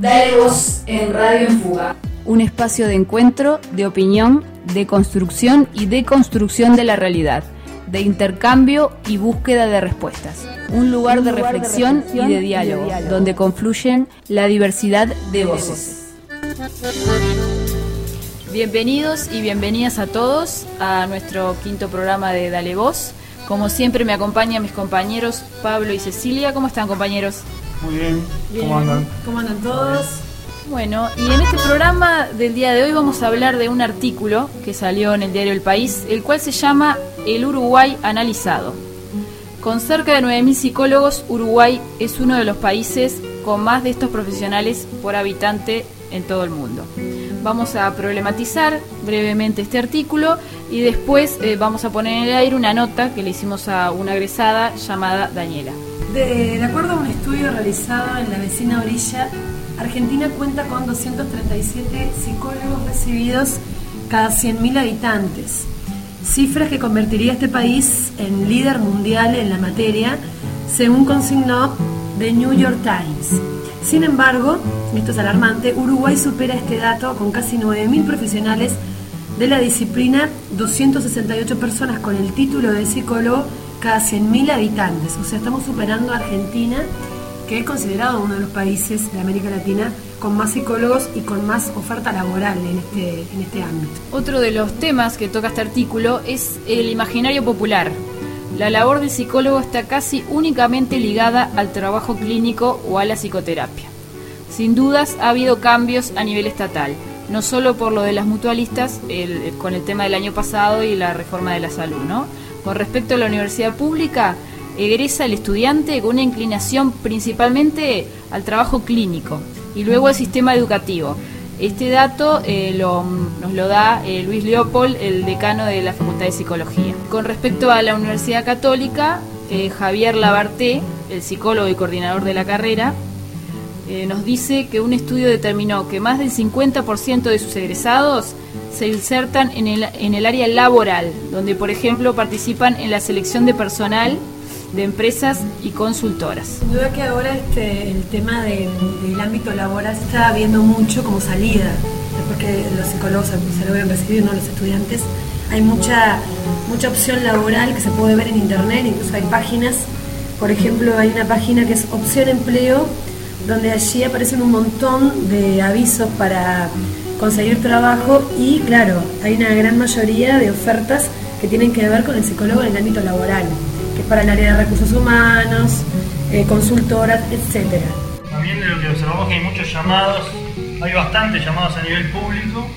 Dale voz en Radio en Fuga. Un espacio de encuentro, de opinión, de construcción y deconstrucción de la realidad, de intercambio y búsqueda de respuestas. Un lugar de reflexión y de diálogo, donde confluyen la diversidad de voces. Bienvenidos y bienvenidas a todos a nuestro quinto programa de Dale Voz. Como siempre me acompañan mis compañeros Pablo y Cecilia. ¿Cómo están, compañeros? Muy bien. ¿Cómo andan? ¿Cómo andan todos? Bueno, y en este programa del día de hoy vamos a hablar de un artículo que salió en el diario El País, el cual se llama El Uruguay analizado. Con cerca de 9.000 psicólogos, Uruguay es uno de los países con más de estos profesionales por habitante en todo el mundo. Vamos a problematizar brevemente este artículo y después vamos a poner en el aire una nota que le hicimos a una egresada llamada Daniela. De acuerdo a un estudio realizado en la vecina orilla, Argentina cuenta con 237 psicólogos recibidos cada 100.000 habitantes, cifras que convertiría a este país en líder mundial en la materia, según consignó The New York Times. Sin embargo, esto es alarmante, Uruguay supera este dato con casi 9.000 profesionales de la disciplina, 268 personas con el título de psicólogo cada 100.000 habitantes. O sea, estamos superando a Argentina, que es considerado uno de los países de América Latina con más psicólogos y con más oferta laboral en este ámbito. Otro de los temas que toca este artículo es el imaginario popular. La labor del psicólogo está casi únicamente ligada al trabajo clínico o a la psicoterapia. Sin dudas ha habido cambios a nivel estatal, no solo por lo de las mutualistas, con el tema del año pasado y la reforma de la salud, ¿no? Con respecto a la universidad pública, egresa el estudiante con una inclinación principalmente al trabajo clínico y luego al sistema educativo. Este dato nos lo da Luis Leopold, el decano de la Facultad de Psicología. Con respecto a la Universidad Católica, Javier Labarté, el psicólogo y coordinador de la carrera, nos dice que un estudio determinó que más del 50% de sus egresados se insertan en el área laboral, donde por ejemplo participan en la selección de personal de empresas y consultoras. Sin duda que ahora el tema del ámbito laboral se está viendo mucho como salida, porque los psicólogos se lo deben recibir, no los estudiantes. Hay mucha opción laboral que se puede ver en internet, incluso hay páginas, por ejemplo hay una página que es Opción Empleo, donde allí aparecen un montón de avisos para conseguir trabajo y claro, hay una gran mayoría de ofertas que tienen que ver con el psicólogo en el ámbito laboral, que es para el área de recursos humanos, consultoras, etcétera. También de lo que observamos que hay muchos llamados, hay bastantes llamados a nivel público,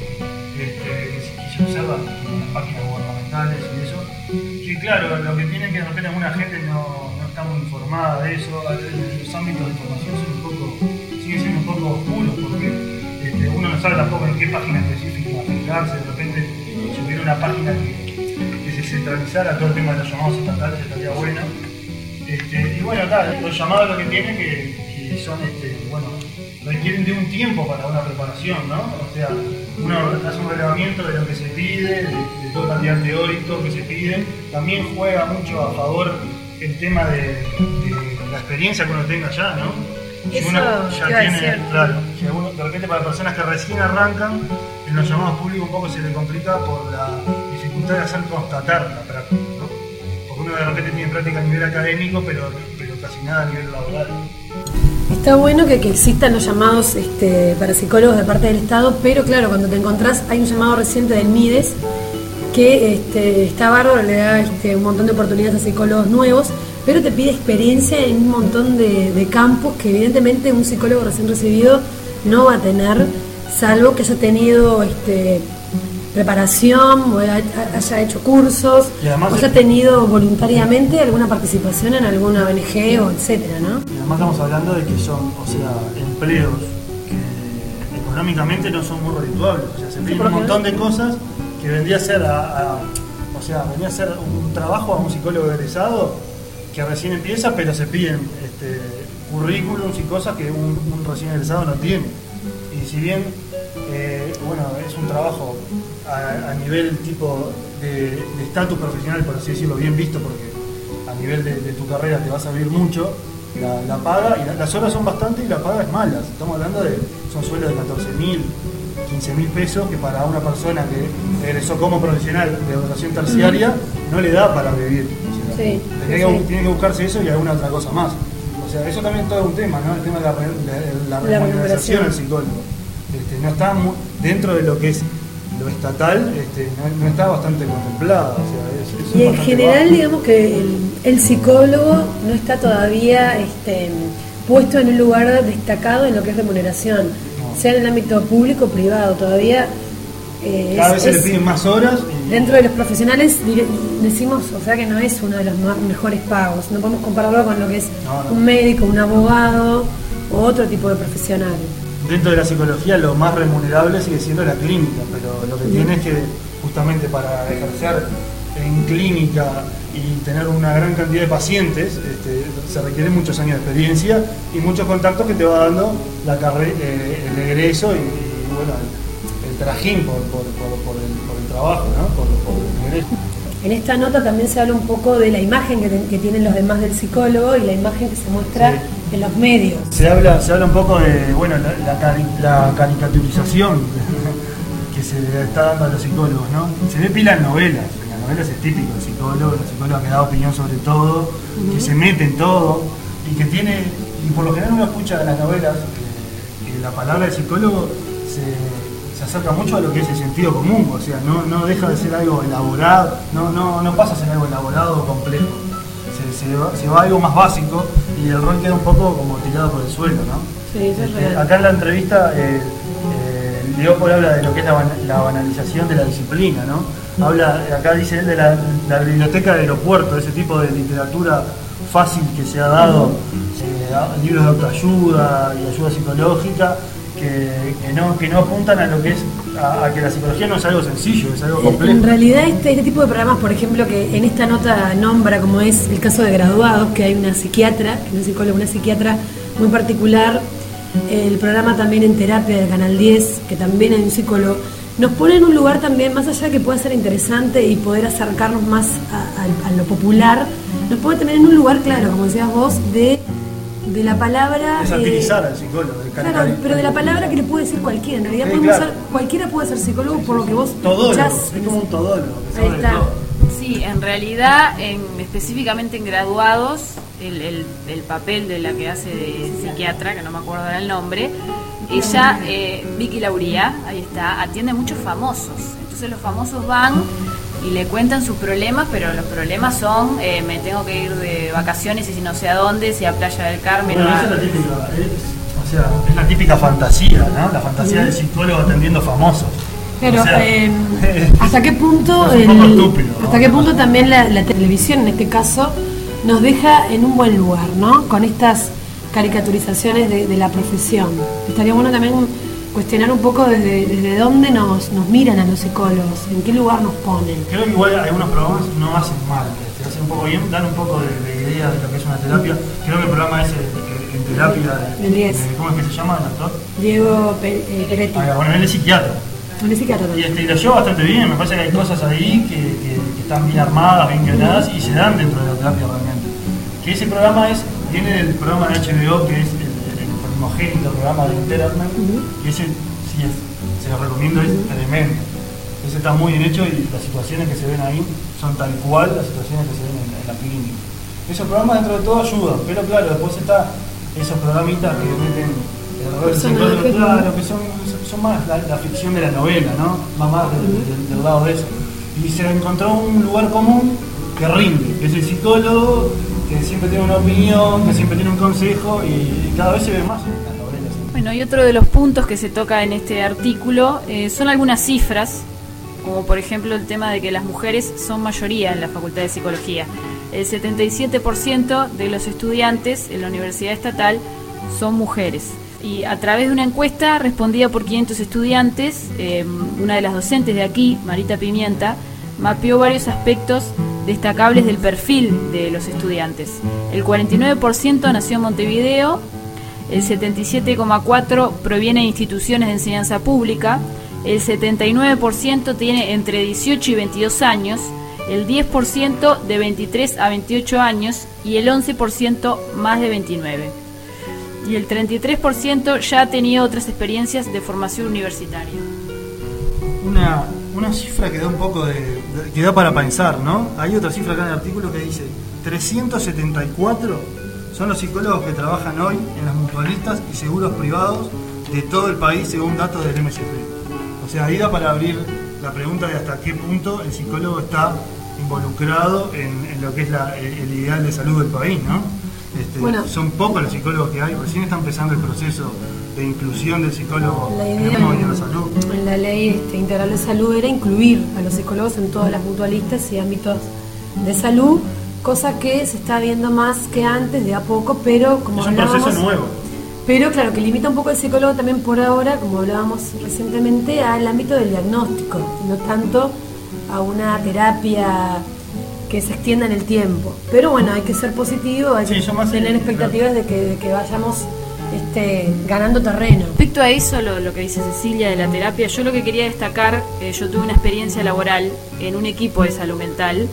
que se observan en las páginas gubernamentales y eso, que claro, lo que tienen que de repente alguna gente no está muy informada de eso, los ámbitos de información siguen siendo un poco oscuros, porque uno no sabe tampoco en qué página específica fijarse, de repente si hubiera una página que se centralizara todo el tema de los llamados estatales estaría bueno. Y bueno, claro, los llamados lo que tienen que son, requieren de un tiempo para una preparación, ¿no? O sea, uno hace un relevamiento de lo que se pide, de todo el material teórico que se pide. También juega mucho a favor el tema de la experiencia que uno tenga ya, ¿no? Si uno ya tiene, claro, si uno, de repente para personas que recién arrancan, en los llamados públicos un poco se le complica por la dificultad de hacer constatar la práctica, ¿no? Porque uno de repente tiene práctica a nivel académico, pero casi nada a nivel laboral. Está bueno que existan los llamados para psicólogos de parte del Estado, pero claro, cuando te encontrás, hay un llamado reciente del MIDES que está bárbaro, le da un montón de oportunidades a psicólogos nuevos, pero te pide experiencia en un montón de campos que evidentemente un psicólogo recién recibido no va a tener, salvo que haya tenido preparación, o haya hecho cursos, o haya tenido voluntariamente alguna participación en alguna ONG o etcétera, ¿no? Y además estamos hablando de que son, empleos que económicamente no son muy redituables, se piden un montón de cosas que vendría a ser un trabajo a un psicólogo egresado que recién empieza, pero se piden currículums y cosas que un recién egresado no tiene. Y si bien es un trabajo a nivel tipo de estatus profesional, por así decirlo, bien visto, porque a nivel de tu carrera te va a servir mucho, la paga, y las horas son bastantes y la paga es mala. Estamos hablando son sueldos de 14.000, 15.000 pesos, que para una persona que egresó como profesional de educación terciaria no le da para vivir. O sea, tiene que buscarse eso y alguna otra cosa más. O sea, eso también es todo un tema, ¿no? El tema de la remuneración al psicólogo. No está dentro de lo que es lo estatal, no está bastante contemplado. O sea, y en general, bajo. Digamos que el psicólogo no está todavía puesto en un lugar destacado en lo que es remuneración, sea en el ámbito público o privado. Todavía cada vez se le piden más horas. Dentro de los profesionales decimos, o sea, que no es uno de los mejores pagos. No podemos compararlo con lo que es un médico, un abogado o otro tipo de profesional. Dentro de la psicología lo más remunerable sigue siendo la clínica, pero lo que tiene es que justamente para ejercer en clínica y tener una gran cantidad de pacientes se requieren muchos años de experiencia y muchos contactos que te va dando la carrera, el egreso y bueno, el trajín por el trabajo, ¿no? por el egreso. En esta nota también se habla un poco de la imagen que tienen los demás del psicólogo y la imagen que se muestra en los medios. Se habla un poco de la caricaturización que se le está dando a los psicólogos, ¿no? Se ve pila en novelas. En las novelas es típico el psicólogo que da opinión sobre todo, que se mete en todo y que tiene, y por lo general uno escucha en las novelas que la palabra de psicólogo se acerca mucho a lo que es el sentido común, o sea, no deja de ser algo elaborado, no pasa a ser algo elaborado o complejo, se va a algo más básico y el rol queda un poco como tirado por el suelo, ¿no? Sí, eso es real. Acá en la entrevista Leópold habla de lo que es la banalización de la disciplina, ¿no? Acá dice él de la biblioteca del aeropuerto, ese tipo de literatura fácil que se ha dado, libros de autoayuda y ayuda psicológica, que no apuntan a lo que es a que la psicología no es algo sencillo, es algo complejo. En realidad este tipo de programas, por ejemplo, que en esta nota nombra, como es el caso de Graduados, que hay una psiquiatra, una psicóloga, una psiquiatra muy particular, el programa también En Terapia del Canal 10, que también hay un psicólogo, nos pone en un lugar también, más allá de que pueda ser interesante y poder acercarnos más a lo popular, nos pone también en un lugar, claro, como decías vos, de la palabra... Es satirizar al psicólogo. Claro, pero de la palabra que le puede decir cualquiera. En realidad cualquiera puede ser psicólogo por lo que vos escuchás. Es como un todólogo. Ahí está. Sí, en realidad, específicamente en Graduados, el papel de la que hace de psiquiatra, que no me acuerdo del nombre, ella, Vicky Lauría, ahí está, atiende a muchos famosos. Entonces los famosos van y le cuentan sus problemas, pero los problemas son me tengo que ir de vacaciones y si no sé a dónde, si a Playa del Carmen. Bueno, esa es la típica, es la típica fantasía, ¿no? La fantasía del psicólogo atendiendo famosos. Pero ¿hasta qué punto hasta qué punto también la televisión en este caso nos deja en un buen lugar, ¿no? Con estas caricaturizaciones de la profesión. Estaría bueno también cuestionar un poco desde dónde nos miran a los psicólogos, en qué lugar nos ponen. Creo que igual algunos programas no hacen mal, hacen un poco bien, dan un poco de idea de lo que es una terapia. Creo que el programa es En Terapia ¿cómo es que se llama el actor? Diego Peretti. Bueno, él es psiquiatra. Él es psiquiatra también. Y lo lleva bastante bien, me parece que hay cosas ahí que están bien armadas, bien guionadas y se dan dentro de la terapia realmente. Que ese programa viene del programa de HBO que es el primogénito programa de Entertainment, y ese sí se lo recomiendo, es tremendo. Ese está muy bien hecho y las situaciones que se ven ahí son tal cual las situaciones que se ven en la clínica. Esos programas dentro de todo ayudan, pero claro, después está esos programitas que meten el rol psicólogo, claro, que son más la ficción de la novela, ¿no? Más del lado de eso. Y se encontró un lugar común que rinde, que es el psicólogo, que siempre tiene una opinión, que siempre tiene un consejo y cada vez se ve más en las novelas. Bueno, y otro de los puntos que se toca en este artículo son algunas cifras, como por ejemplo el tema de que las mujeres son mayoría en la Facultad de Psicología. El 77% de los estudiantes en la Universidad Estatal son mujeres. Y a través de una encuesta respondida por 500 estudiantes, una de las docentes de aquí, Marita Pimienta, mapeó varios aspectos destacables del perfil de los estudiantes. El 49% nació en Montevideo, el 77,4% proviene de instituciones de enseñanza pública, el 79% tiene entre 18 y 22 años, el 10% de 23 a 28 años y el 11% más de 29. Y el 33% ya ha tenido otras experiencias de formación universitaria. Una cifra que da un poco que da para pensar, ¿no? Hay otra cifra acá en el artículo que dice 374 son los psicólogos que trabajan hoy en las mutualistas y seguros privados de todo el país según datos del MSP. O sea, ahí da para abrir la pregunta de hasta qué punto el psicólogo está involucrado en lo que es el ideal de salud del país, ¿no? Bueno, son pocos los psicólogos que hay, recién está empezando el proceso de inclusión del psicólogo en la salud. En la ley integral de salud era incluir a los psicólogos en todas las mutualistas y ámbitos de salud, cosa que se está viendo más que antes, de a poco, pero como hablábamos... Es un proceso nuevo. Pero claro, que limita un poco el psicólogo también por ahora, como hablábamos recientemente, al ámbito del diagnóstico, no tanto a una terapia que se extienda en el tiempo. Pero bueno, hay que ser positivo, hay que tener expectativas de que vayamos ganando terreno. Respecto a eso, lo que dice Cecilia de la terapia, yo lo que quería destacar, yo tuve una experiencia laboral en un equipo de salud mental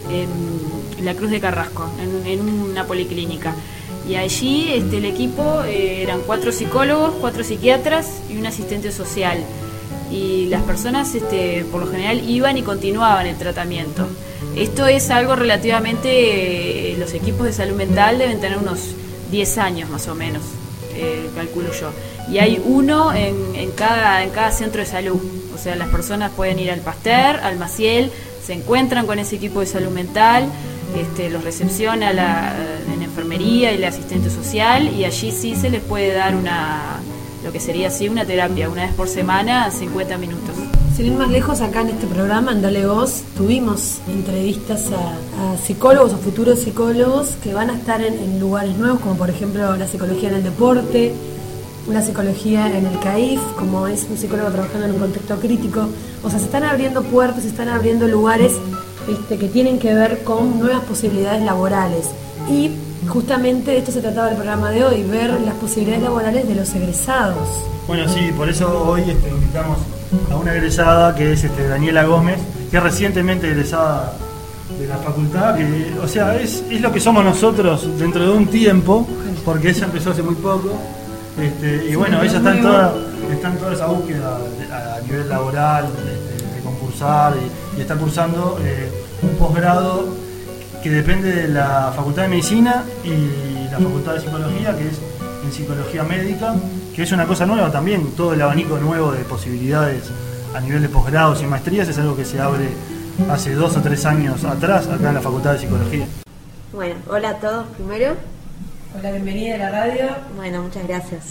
en la Cruz de Carrasco, en una policlínica. Y allí el equipo eran 4 psicólogos, 4 psiquiatras y un asistente social. Y las personas por lo general iban y continuaban el tratamiento. Esto es algo relativamente, los equipos de salud mental deben tener unos 10 años más o menos, calculo yo. Y hay uno en cada centro de salud. O sea, las personas pueden ir al Pasteur, al Maciel, se encuentran con ese equipo de salud mental, los recepciona en enfermería y el asistente social, y allí sí se les puede dar lo que sería así una terapia, una vez por semana, 50 minutos. Sin ir más lejos, acá en este programa, en Dale Voz, tuvimos entrevistas a psicólogos o futuros psicólogos que van a estar en lugares nuevos, como por ejemplo la psicología en el deporte, una psicología en el CAIF, como es un psicólogo trabajando en un contexto crítico. O sea, se están abriendo puertas, se están abriendo lugares que tienen que ver con nuevas posibilidades laborales. Y justamente de esto se trataba el programa de hoy, ver las posibilidades laborales de los egresados. Bueno, sí, por eso hoy invitamos a una egresada que es Daniela Gómez, que es recientemente egresada de la facultad, que, o sea, es lo que somos nosotros dentro de un tiempo, porque ella empezó hace muy poco, y sí, bueno, ella está en toda esa búsqueda a nivel laboral, de concursar, y está cursando un posgrado que depende de la Facultad de Medicina y la Facultad de Psicología, que es en Psicología Médica, que es una cosa nueva también. Todo el abanico nuevo de posibilidades a nivel de posgrados y maestrías es algo que se abre hace 2 o 3 años atrás acá en la Facultad de Psicología. Bueno, hola a todos primero. Hola, bienvenida a la radio. Bueno, muchas gracias.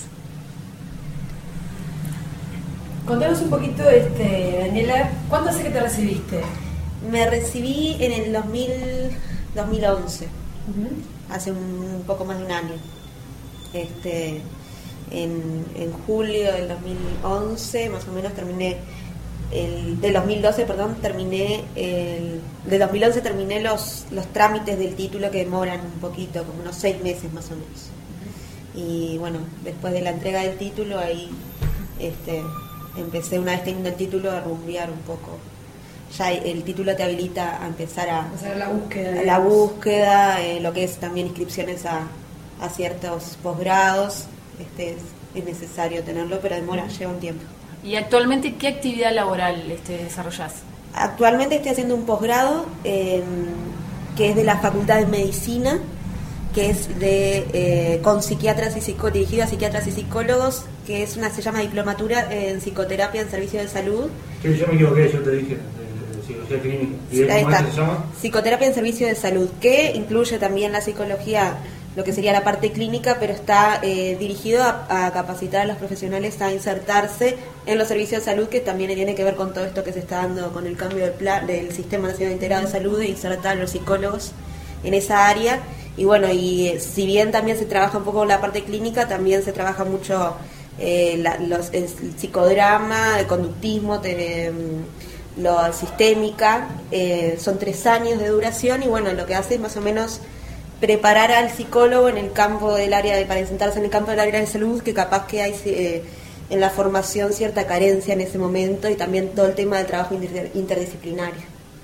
Contanos un poquito, Daniela, ¿cuándo hace que te recibiste? Me recibí en el 2011, hace un poco más de un año. En julio del 2011, más o menos, terminé del 2012, perdón, del 2011 terminé los trámites del título, que demoran un poquito, como unos 6 meses más o menos. Y bueno, después de la entrega del título, ahí empecé, una vez teniendo el título, a rumbear un poco. Ya el título te habilita a empezar a hacer la búsqueda. La búsqueda, lo que es también inscripciones a ciertos posgrados. Es necesario tenerlo, pero lleva un tiempo. ¿Y actualmente qué actividad laboral desarrollás? Actualmente estoy haciendo un posgrado que es de la Facultad de Medicina, que es con psiquiatras dirigido a psiquiatras y psicólogos, que se llama diplomatura en psicoterapia en servicio de salud. Sí, yo me equivoqué, yo te dije psicología clínica. ¿Y ahí cómo está. se llama? Psicoterapia en servicio de salud, que incluye también la psicología, lo que sería la parte clínica, pero está dirigido a capacitar a los profesionales a insertarse en los servicios de salud, que también tiene que ver con todo esto que se está dando con el cambio del Sistema Nacional Integrado de Salud, de insertar a los psicólogos en esa área. Y bueno, si bien también se trabaja un poco la parte clínica, también se trabaja mucho el psicodrama, el conductismo, la sistémica. Son 3 años de duración, y bueno, lo que hace es más o menos preparar al psicólogo en el campo del área, para sentarse en el campo del área de salud, que capaz que hay en la formación cierta carencia en ese momento, y también todo el tema del trabajo interdisciplinario.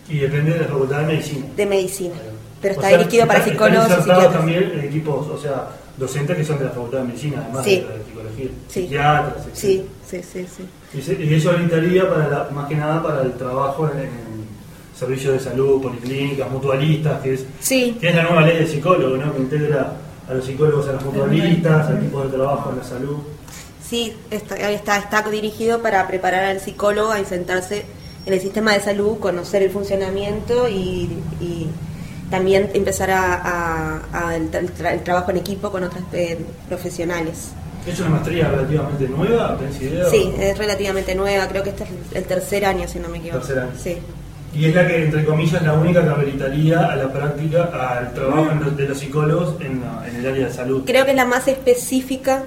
Y depende de la Facultad de Medicina. De Medicina. Pero está O sea, dirigido para psicólogos y están psiquiatras. también equipos, o sea, docentes que son de la Facultad de Medicina, además Sí. de la de psicología, Sí. psiquiatras, etc. Sí. Y eso orientaría para más que nada para el trabajo en servicios de salud, policlínicas, mutualistas, que es la nueva ley del psicólogo, ¿no? Que integra a los psicólogos a las mutualistas, a equipos de trabajo en la salud. Sí, está dirigido para preparar al psicólogo a insertarse en el sistema de salud, conocer el funcionamiento y también empezar el trabajo en equipo con otros profesionales. ¿Es una maestría relativamente nueva? ¿Tenés idea? Sí, es relativamente nueva, creo que este es el tercer año, si no me equivoco. Tercer año. Sí. Y es la que, entre comillas, la única que habilitaría a la práctica, al trabajo de los psicólogos en el área de salud. Creo que es la más específica,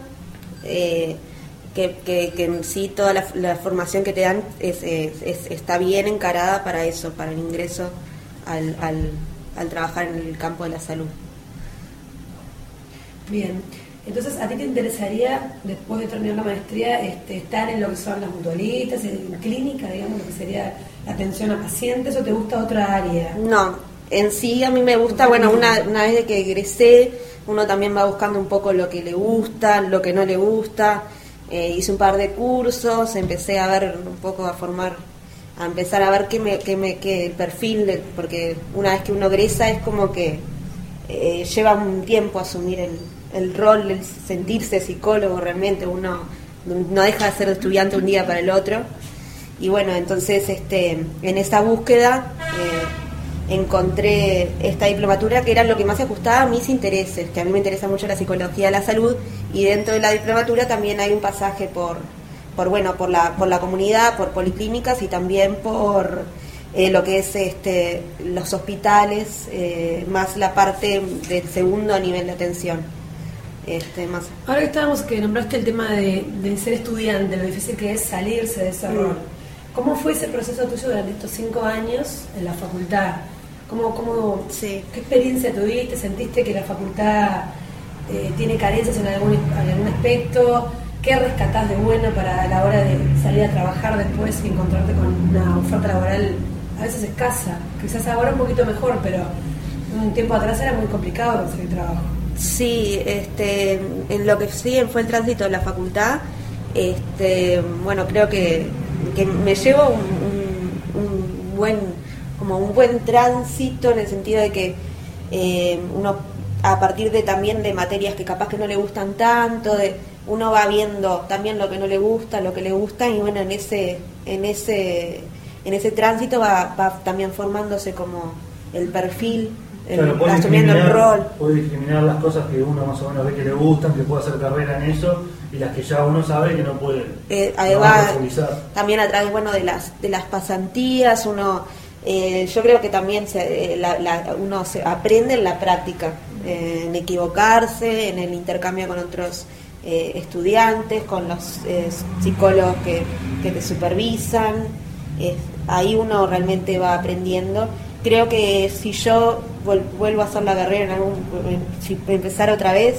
que en sí toda la formación que te dan está bien encarada para eso, para el ingreso al trabajar en el campo de la salud. Bien, entonces a ti te interesaría, después de terminar la maestría, estar en lo que son las mutualistas, en clínica, digamos, lo que sería la atención a pacientes, o te gusta otra área? No, en sí a mí me gusta, bueno, una vez de que egresé, uno también va buscando un poco lo que le gusta, lo que no le gusta. Hice un par de cursos, empecé a ver un poco, a empezar a ver qué el perfil, porque una vez que uno egresa es como que lleva un tiempo asumir el rol, el sentirse psicólogo realmente, uno no deja de ser estudiante un día para el otro. Y bueno, entonces en esa búsqueda encontré esta diplomatura que era lo que más se ajustaba a mis intereses, que a mí me interesa mucho la psicología de la salud, y dentro de la diplomatura también hay un pasaje por la comunidad, por policlínicas y también por lo que es los hospitales, más la parte del segundo nivel de atención. Más. Ahora que nombraste el tema de ser estudiante, lo difícil que es salirse de ese rol. ¿Cómo fue ese proceso tuyo durante estos 5 años en la facultad? Sí. ¿Qué experiencia tuviste? ¿Sentiste que la facultad tiene carencias en algún aspecto? ¿Qué rescatás de bueno para la hora de salir a trabajar después y encontrarte con una oferta laboral a veces escasa? Quizás ahora un poquito mejor, pero un tiempo atrás era muy complicado conseguir trabajo. Sí, en lo que sí fue el tránsito de la facultad, bueno, creo que me llevo un buen tránsito, en el sentido de que uno, a partir de también de materias que capaz que no le gustan tanto, uno va viendo también lo que no le gusta, lo que le gusta, y bueno, en ese tránsito va también formándose como el perfil, claro, asumiendo el rol. Puede discriminar las cosas que uno más o menos ve que le gustan, que puede hacer carrera en eso, y las que ya uno sabe que no puede profundizar. También a través, bueno, de las pasantías, uno, yo creo que también uno se aprende en la práctica, en equivocarse, en el intercambio con otros estudiantes, con los psicólogos que te supervisan. Ahí uno realmente va aprendiendo. Creo que si yo vuelvo a hacer la carrera si empezar otra vez,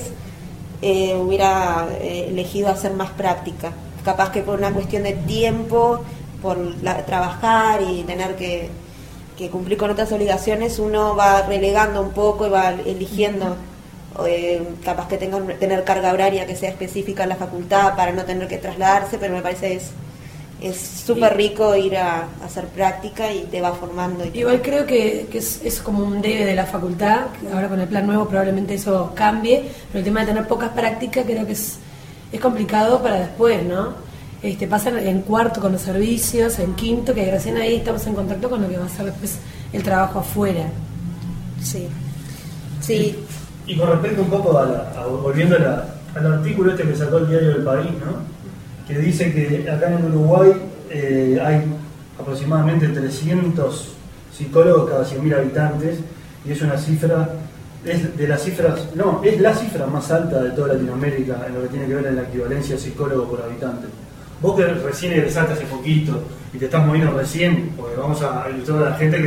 hubiera elegido hacer más práctica. Capaz que por una cuestión de tiempo, por trabajar y tener que cumplir con otras obligaciones, uno va relegando un poco y va eligiendo, capaz que tener carga horaria que sea específica en la facultad para no tener que trasladarse, pero me parece es súper rico ir a hacer práctica y te va formando. Igual creo que es como un debe de la facultad, ahora con el plan nuevo probablemente eso cambie, pero el tema de tener pocas prácticas creo que es complicado para después, ¿no? Pasan en cuarto con los servicios, en quinto, que recién ahí estamos en contacto con lo que va a ser después el trabajo afuera. Sí. Y con respecto un poco volviendo al artículo que sacó el diario del País, ¿no? Que dice que acá en Uruguay hay aproximadamente 300 psicólogos cada 100.000 habitantes, y es una cifra, es la cifra más alta de toda Latinoamérica en lo que tiene que ver en la equivalencia de psicólogo por habitante. Vos que recién egresaste hace poquito y te estás moviendo recién, porque vamos a ilustrar a la gente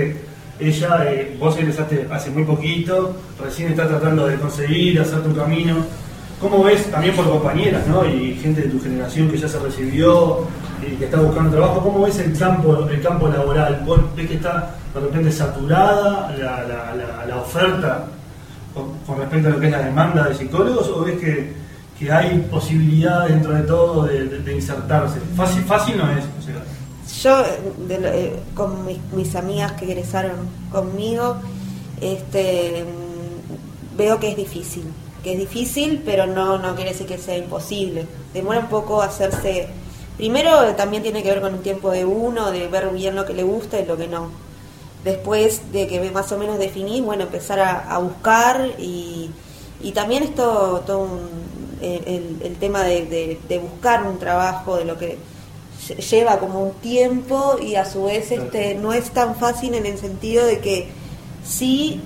que vos egresaste hace muy poquito, recién estás tratando de conseguir, hacer tu camino. ¿Cómo ves, también por compañeras, ¿no? Y gente de tu generación que ya se recibió y que está buscando trabajo, cómo ves el campo laboral? ¿Vos ves que está de repente saturada la oferta con respecto a lo que es la demanda de psicólogos, o ves que hay posibilidad dentro de todo de insertarse? Fácil no es, o sea. Yo, con mis amigas que egresaron conmigo, veo que es difícil, pero no quiere decir que sea imposible. Demora un poco hacerse. Primero también tiene que ver con el tiempo de uno, de ver bien lo que le gusta y lo que no. Después de que más o menos definir, bueno, empezar a buscar y también es todo el tema de buscar un trabajo, de lo que lleva como un tiempo, y a su vez no es tan fácil en el sentido de que sí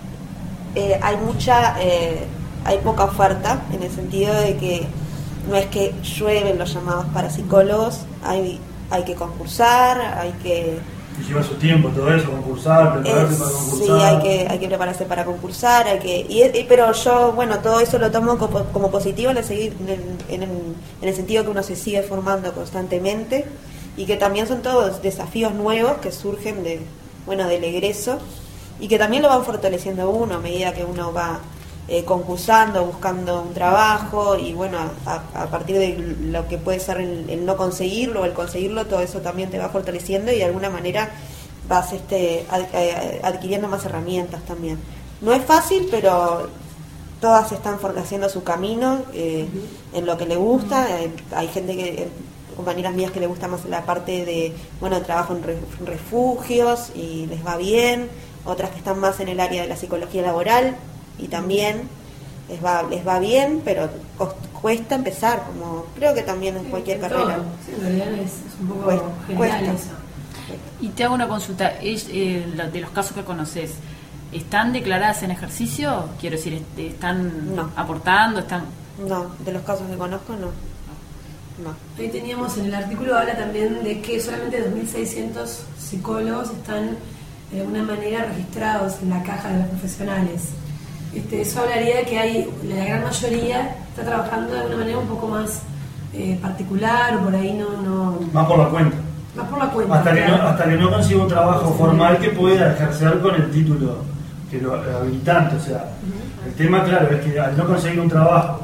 hay poca oferta, en el sentido de que no es que llueven los llamados para psicólogos, hay que concursar, hay que... Y lleva su tiempo todo eso, concursar, prepararse para concursar. Sí, hay que prepararse para concursar, pero yo, bueno, todo eso lo tomo como positivo en el sentido que uno se sigue formando constantemente, y que también son todos desafíos nuevos que surgen del egreso, y que también lo van fortaleciendo uno a medida que uno va concursando, buscando un trabajo, y bueno, a partir de lo que puede ser el no conseguirlo o el conseguirlo, todo eso también te va fortaleciendo y de alguna manera vas adquiriendo más herramientas también. No es fácil, pero todas están fortaleciendo su camino en lo que le gusta. Hay gente compañeras mías que le gusta más la parte de trabajo en refugios y les va bien, otras que están más en el área de la psicología laboral y también les va bien, pero cuesta empezar, como creo que también en cualquier carrera. Sí, en realidad es un poco general eso. Y te hago una consulta, de los casos que conoces, ¿están declaradas en ejercicio? Quiero decir, ¿están aportando? No, de los casos que conozco no. Ahí teníamos en el artículo, habla también de que solamente 2.600 psicólogos están de alguna manera registrados en la caja de los profesionales. Eso hablaría de que la gran mayoría está trabajando de una manera un poco más particular, o por ahí no... Más por la cuenta. Más por la cuenta. Hasta que no consiga un trabajo formal que pueda ejercer con el título que lo habilitante. O sea, el tema, claro, es que al no conseguir un trabajo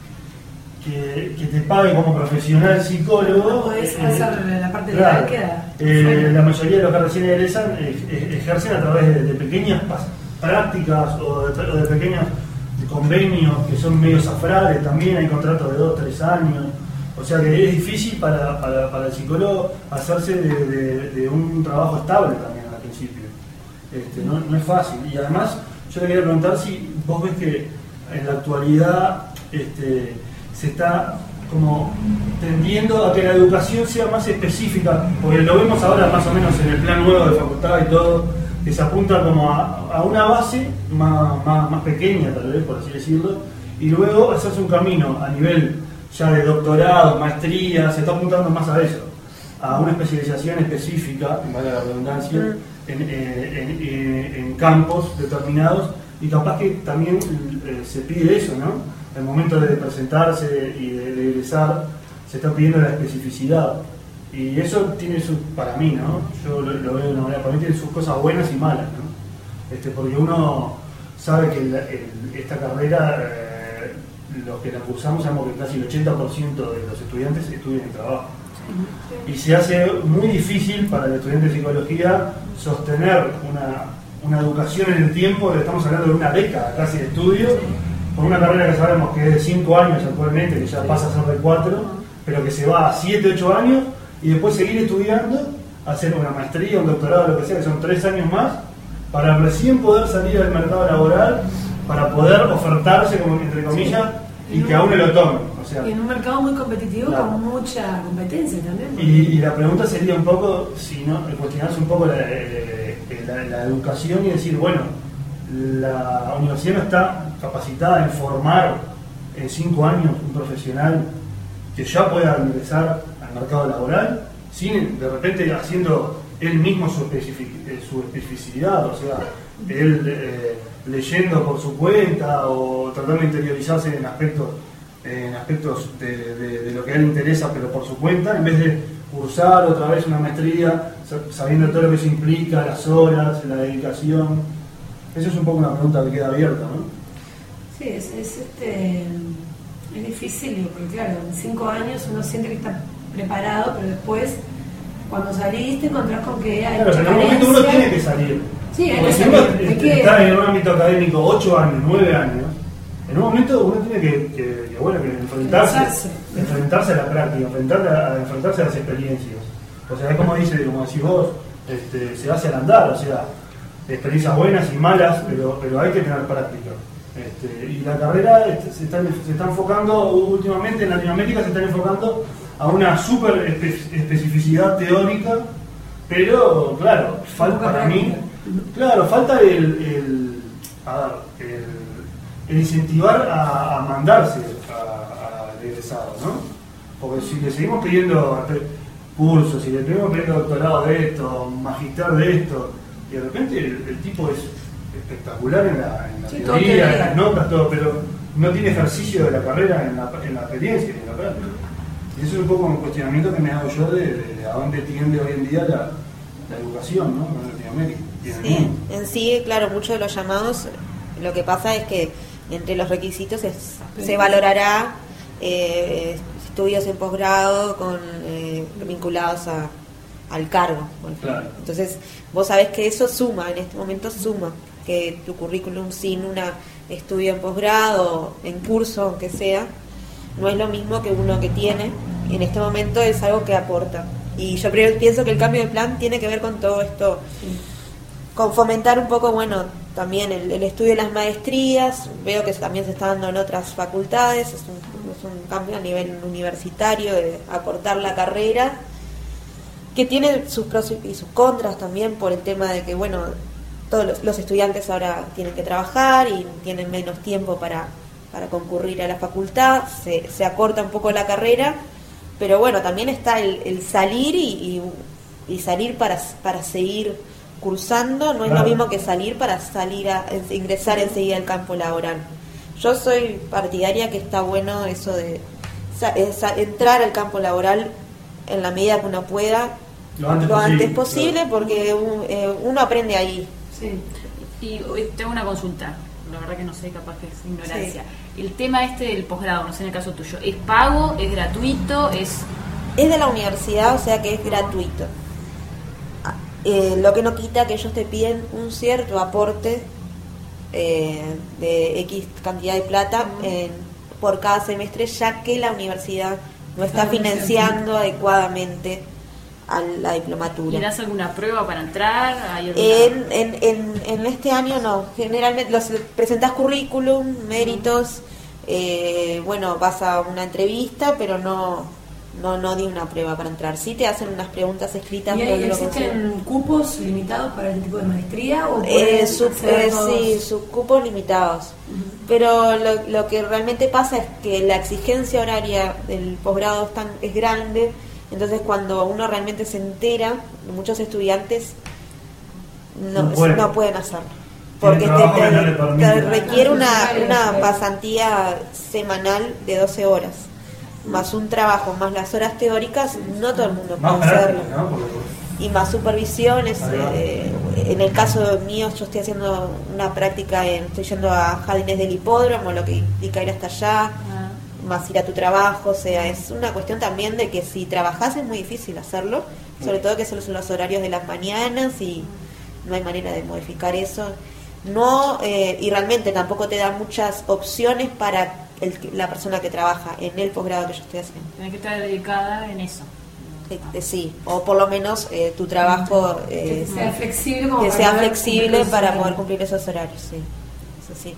que te pague como profesional psicólogo, no podés hacer la parte legal, queda. La mayoría de los que recién egresan ejercen a través de pequeñas prácticas o de pequeños convenios que son medio zafrales. También hay contratos de 2-3 años. O sea que es difícil para el psicólogo hacerse de un trabajo estable también al principio. No es fácil. Y además yo le quería preguntar si vos ves que en la actualidad se está como tendiendo a que la educación sea más específica, porque lo vemos ahora más o menos en el plan nuevo de facultad y todo, que se apunta como a una base más pequeña, tal vez, por así decirlo, y luego hacerse un camino a nivel ya de doctorado, maestría. Se está apuntando más a eso, a una especialización específica, vale la redundancia, en campos determinados, y capaz que también se pide eso, ¿no? El momento de presentarse y de egresar se está pidiendo la especificidad, y eso tiene para mí, ¿no? Yo lo veo de una manera, para mí tiene sus cosas buenas y malas, ¿no? Porque uno sabe que esta carrera, los que la cursamos sabemos que casi el 80% de los estudiantes estudian en trabajo, y se hace muy difícil para el estudiante de psicología sostener una educación en el tiempo. Estamos hablando de una década casi de estudio, con una carrera que sabemos que es de 5 años actualmente, que ya pasa a ser de 4, pero que se va a 7, 8 años, y después seguir estudiando, hacer una maestría, un doctorado, lo que sea, que son 3 años más, para recién poder salir al mercado laboral, para poder ofertarse, como entre comillas, y que a uno lo tomen. O sea, y en un mercado muy competitivo, claro, con mucha competencia también. Y la pregunta sería un poco, cuestionarse un poco la educación y decir, bueno, la universidad no está capacitada en formar en 5 años un profesional que ya pueda ingresar al mercado laboral, sin de repente haciendo él mismo su especificidad, o sea, él leyendo por su cuenta o tratando de interiorizarse en aspectos en aspectos de lo que a él le interesa, pero por su cuenta, en vez de cursar otra vez una maestría, sabiendo todo lo que eso implica, las horas, la dedicación. Eso es un poco una pregunta que queda abierta, ¿no? Sí, es difícil, porque claro, en 5 años uno siente que está preparado, pero después, cuando salís, te encontrás con que hay. Claro, pero en algún momento uno tiene que salir. Sí, hay porque que si salir. uno está en un ámbito académico 8 años, 9 años, en un momento uno tiene que enfrentarse a la práctica, enfrentarse a las experiencias. O sea, es como decís vos, se hace al andar, o sea, experiencias buenas y malas, pero hay que tener práctica. Y la carrera se está enfocando, últimamente en Latinoamérica se está enfocando a una super especificidad teórica, pero claro, falta el incentivar a mandarse al egresado, ¿no? Porque si le seguimos pidiendo cursos, si le seguimos pidiendo doctorado de esto, magister de esto, y de repente el tipo es espectacular en la teoría, en las notas, todo, pero no tiene ejercicio de la carrera en la experiencia, en la práctica. Y eso es un poco un cuestionamiento que me hago yo de a dónde tiende hoy en día la educación, ¿no? En Latinoamérica. Sí, en sí, claro, muchos de los llamados, lo que pasa es que entre los requisitos se valorará estudios en posgrado vinculados al cargo. Claro. Entonces, vos sabés que eso suma, en este momento suma, que tu currículum sin un estudio en posgrado, en curso, aunque sea, no es lo mismo que uno que tiene. En este momento es algo que aporta. Y yo pienso que el cambio de plan tiene que ver con todo esto, con fomentar un poco, también el estudio de las maestrías. Veo que también se está dando en otras facultades, es un cambio a nivel universitario de acortar la carrera, que tiene sus pros y sus contras también, por el tema de que, todos los estudiantes ahora tienen que trabajar y tienen menos tiempo para concurrir a la facultad, se acorta un poco la carrera, pero también está el salir y salir para seguir cursando, no es lo mismo que salir para ingresar enseguida al campo laboral. Yo soy partidaria que está bueno eso de entrar al campo laboral en la medida que uno pueda, lo antes posible, claro. Porque uno aprende ahí. Sí. Y tengo una consulta, la verdad que no sé, capaz que es ignorancia. Sí. El tema del posgrado, no sé en el caso tuyo, ¿es pago, es gratuito, es de la universidad, o sea que es gratuito? Lo que no quita que ellos te piden un cierto aporte de X cantidad de plata por cada semestre, ya que la universidad no está financiando adecuadamente a la diplomatura. ¿Y das alguna prueba para entrar? En este año no. Generalmente presentás currículum, méritos, vas a una entrevista, pero no di una prueba para entrar. Sí te hacen unas preguntas escritas. ¿Y existen cupos limitados para el tipo de maestría? ¿O sus cupos limitados. Uh-huh. Pero lo que realmente pasa es que la exigencia horaria del posgrado es grande. Entonces, cuando uno realmente se entera, muchos estudiantes no pueden hacerlo. Porque te requiere una pasantía semanal de 12 horas. Más un trabajo, más las horas teóricas, no todo el mundo puede hacerlo. Y más supervisiones. En el caso mío, yo estoy haciendo una práctica, estoy yendo a jardines del hipódromo, lo que implica ir hasta allá, más ir a tu trabajo. O sea, es una cuestión también de que si trabajás es muy difícil hacerlo, sobre todo que son los horarios de las mañanas y no hay manera de modificar eso. Y realmente tampoco te da muchas opciones para la persona que trabaja en el posgrado que yo estoy haciendo. Tienes que estar dedicada en eso. Sí, o por lo menos tu trabajo que sea flexible, para poder cumplir esos horarios, sí, eso sí.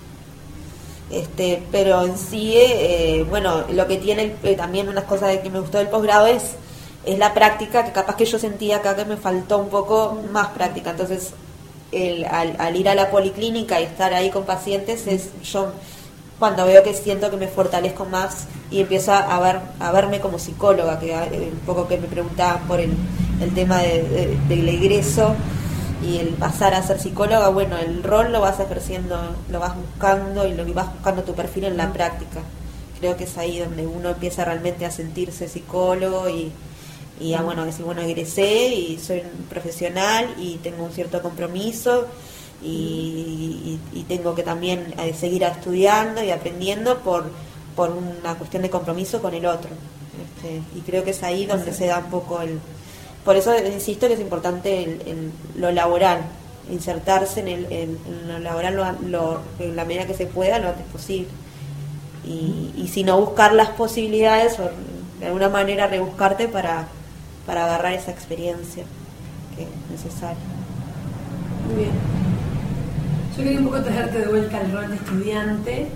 Pero en sí, lo que tiene también unas cosas de que me gustó del posgrado es la práctica, que capaz que yo sentía acá que me faltó un poco más práctica. Entonces, al ir a la policlínica y estar ahí con pacientes, yo cuando veo que siento que me fortalezco más y empiezo a verme como psicóloga, que un poco que me preguntaban por el tema del egreso y el pasar a ser psicóloga. El rol lo vas ejerciendo, lo vas buscando y vas buscando tu perfil en la práctica, creo que es ahí donde uno empieza realmente a sentirse psicólogo y a decir, bueno, egresé y soy un profesional y tengo un cierto compromiso y tengo que también seguir estudiando y aprendiendo por una cuestión de compromiso con el otro. Y creo que es ahí donde se da un poco por eso insisto que es importante lo laboral, insertarse en lo laboral en la medida que se pueda, lo antes posible. Y si no, buscar las posibilidades o de alguna manera rebuscarte para agarrar esa experiencia que es necesaria. Muy bien. Yo quería un poco traerte de vuelta al rol de estudiante.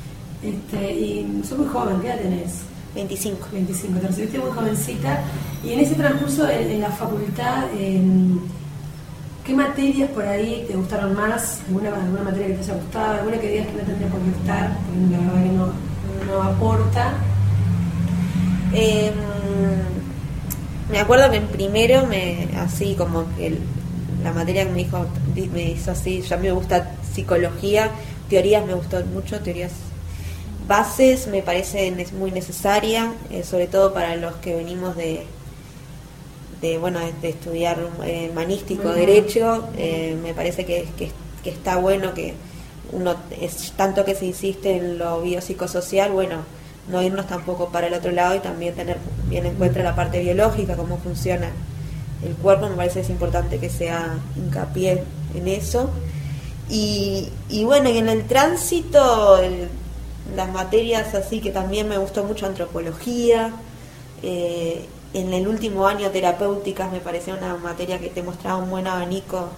Y sos muy joven, ¿qué edad tenés? 25. 25, te recibiste muy jovencita. Y en ese transcurso en la facultad, ¿qué materias por ahí te gustaron más? ¿Alguna materia que te haya gustado? ¿Alguna que digas que no tendría por qué estar? Porque la verdad que no aporta. Me acuerdo que en primero, así como que la materia que me hizo así, ya me gusta psicología, teorías me gustó mucho, teorías bases me parece muy necesaria, sobre todo para los que venimos de estudiar humanístico, derecho, me parece que está bueno que uno, es tanto que se insiste en lo biopsicosocial, no irnos tampoco para el otro lado y también tener bien en cuenta la parte biológica, cómo funciona el cuerpo. Me parece que es importante que sea hincapié en eso. Y en el tránsito, las materias así que también me gustó mucho, antropología, en el último año terapéuticas me pareció una materia que te mostraba un buen abanico,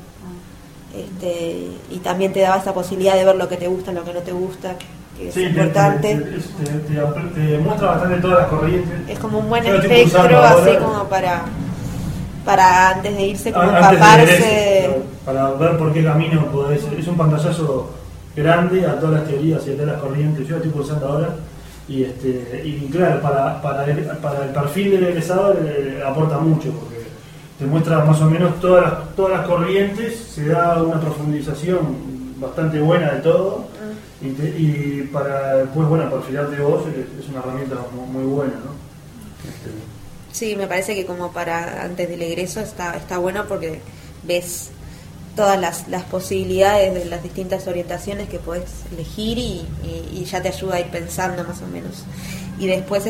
y también te daba esa posibilidad de ver lo que te gusta, lo que no te gusta, que es importante. Te muestra bastante todas las corrientes. Es como un buen espectro, así como para antes de irse, como empaparse. Para ver por qué camino podés. Es un pantallazo grande a todas las teorías y a todas las corrientes. Yo lo estoy cursando ahora. Y claro, para el perfil del egresado aporta mucho, porque te muestra más o menos todas las corrientes, se da una profundización bastante buena de todo. Y para después, perfilarte vos es una herramienta muy buena, ¿no? Sí, me parece que como para antes del egreso está bueno porque ves todas las posibilidades de las distintas orientaciones que podés elegir y ya te ayuda a ir pensando más o menos. Y después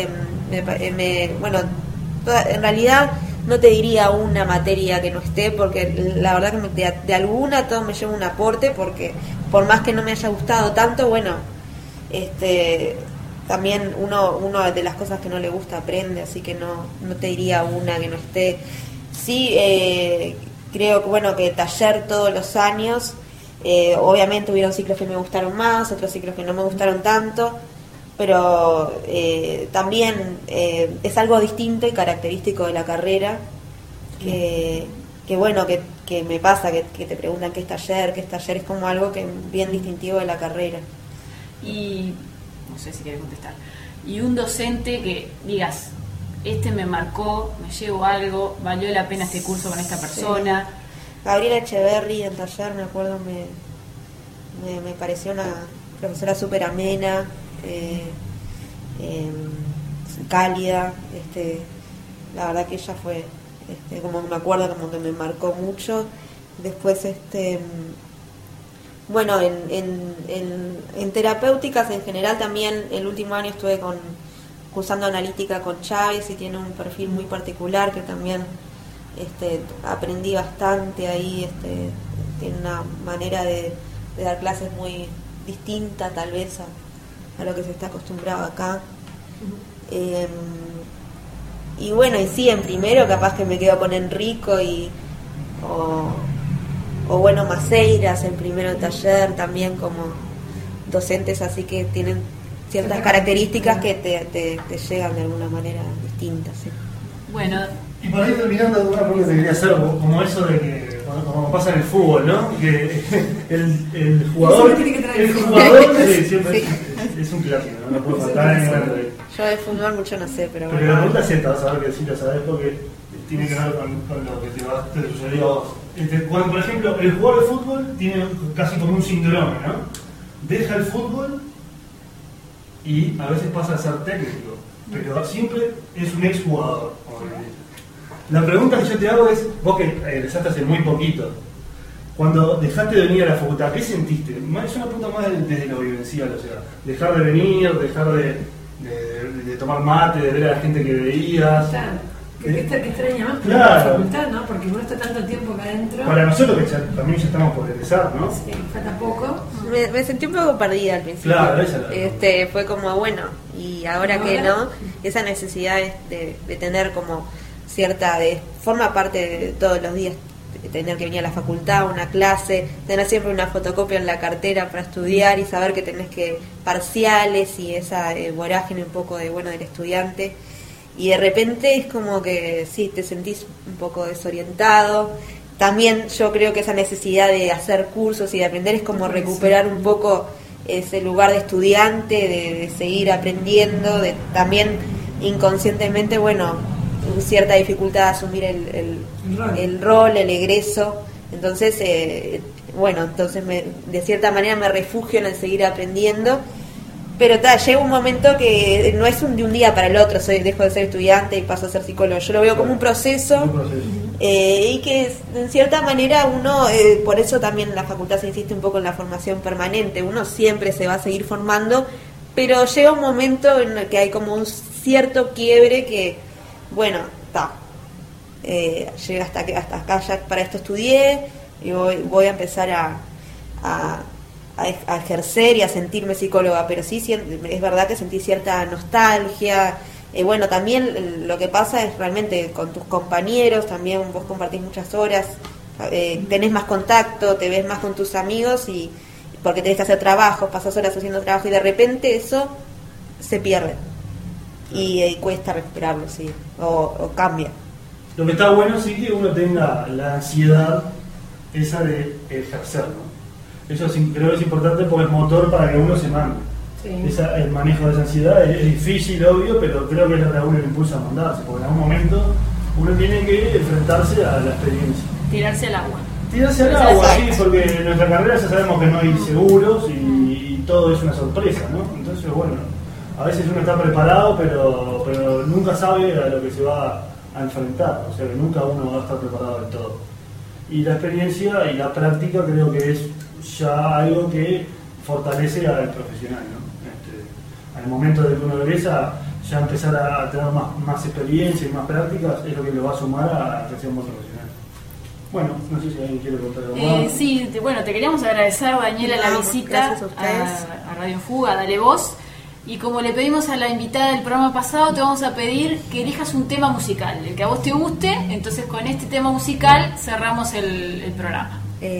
en realidad no te diría una materia que no esté, porque la verdad que de alguna todo me lleva un aporte, porque por más que no me haya gustado tanto, también uno de las cosas que no le gusta aprende, así que no te diría una que no esté. Sí, creo que taller todos los años, obviamente hubieron ciclos que me gustaron más, otros ciclos que no me gustaron tanto, pero también es algo distinto y característico de la carrera, que me pasa, que te preguntan qué es taller, es como algo que bien distintivo de la carrera. Y no sé si querés contestar. Y un docente que digas, me marcó, me llevo algo, valió la pena este curso con esta persona. Sí. Gabriela Echeverry en taller, me acuerdo, me pareció una profesora súper amena, cálida, la verdad que ella fue, como me acuerdo, como que me marcó mucho. Después, en terapéuticas en general también, el último año estuve cursando analítica con Chávez y tiene un perfil muy particular que también aprendí bastante ahí, tiene una manera de dar clases muy distinta tal vez a lo que se está acostumbrado acá. Y sí, en primero capaz que me quedo con Enrico o Maceiras en primero taller, también como docentes así que tienen ciertas características que te llegan de alguna manera distinta. ¿Sí? Bueno. Y para ir terminando, una pregunta que quería hacer, como eso de que, como pasa en el fútbol, ¿no? Que el jugador siempre es un clásico, no puede faltar en el... Yo de fútbol mucho no sé, pero bueno. Pero la pregunta es esta, vas a ver que sí lo sabes, porque tiene que ver con lo que te sucedió a vos. Cuando, por ejemplo, el jugador de fútbol tiene casi como un síndrome, ¿no? Deja el fútbol y a veces pasa a ser técnico, pero siempre es un exjugador. La pregunta que yo te hago es, vos que egresaste hace muy poquito, cuando dejaste de venir a la facultad, ¿qué sentiste? Es una pregunta más desde lo vivencial, o sea, dejar de venir, dejar de tomar mate, de ver a la gente que veías. Claro, que extraña más claro. La facultad, ¿no? Porque uno está tanto tiempo acá adentro. Para nosotros que también ya estamos por egresar, ¿no? Sí, falta poco. Me sentí un poco perdida al principio. Claro, esa es la fue como, bueno, y ahora que no, esa necesidad de tener como cierta, forma parte de todos los días, de tener que venir a la facultad, una clase, tener siempre una fotocopia en la cartera para estudiar y saber que tenés que parciales y esa vorágine un poco del estudiante. Y de repente es como que sí, te sentís un poco desorientado. También yo creo que esa necesidad de hacer cursos y de aprender es como recuperar un poco ese lugar de estudiante, de seguir aprendiendo, de también inconscientemente, cierta dificultad de asumir el rol, el egreso. Entonces, de cierta manera me refugio en el seguir aprendiendo. Pero llega un momento que no es de un día para el otro, dejo de ser estudiante y paso a ser psicólogo. Yo lo veo como un proceso. Y que en cierta manera uno, por eso también en la facultad se insiste un poco en la formación permanente. Uno siempre se va a seguir formando, pero llega un momento en el que hay como un cierto quiebre que, llega hasta acá, ya para esto estudié y voy a empezar a ejercer y a sentirme psicóloga, pero sí es verdad que sentí cierta nostalgia. También lo que pasa es realmente con tus compañeros, también vos compartís muchas horas, tenés más contacto, te ves más con tus amigos y porque tenés que hacer trabajos, pasás horas haciendo trabajo y de repente eso se pierde y cuesta recuperarlo, sí, o cambia. Lo que está bueno sí que uno tenga la ansiedad esa de ejercer, ¿no? Eso creo que es importante porque es motor para que uno se mande. Sí. El manejo de esa ansiedad es difícil, obvio, pero creo que es lo que a uno le impulsa a mandarse, porque en algún momento uno tiene que enfrentarse a la experiencia. Tirarse al agua. Tirarse al agua, sí, porque en nuestra carrera ya sabemos que no hay seguros y todo es una sorpresa, ¿no? Entonces, a veces uno está preparado, pero nunca sabe a lo que se va a enfrentar, o sea que nunca uno va a estar preparado del todo. Y la experiencia y la práctica creo que es ya algo que fortalece al profesional, ¿no? Al momento de que uno egresa, ya empezar a tener más experiencia y más prácticas es lo que le va a sumar a que sea un buen profesional. Bueno, no sé si alguien quiere contar algo más. Sí, te queríamos agradecer, Daniela, la visita a Radio Fuga, Dale Voz. Y como le pedimos a la invitada del programa pasado, te vamos a pedir que elijas un tema musical, el que a vos te guste. Entonces con este tema musical cerramos el programa.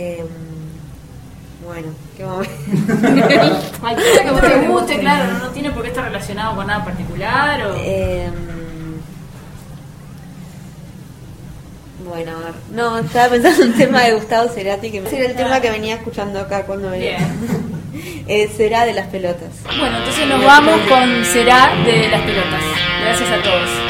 ¿Qué momento? Cualquiera que a vos te guste, claro, no tiene por qué estar relacionado con nada particular. Estaba pensando en un tema de Gustavo Cerati, que era el tema que venía escuchando acá cuando venía. Será de las pelotas. Bueno, entonces nos vamos con Será de las pelotas. Gracias a todos.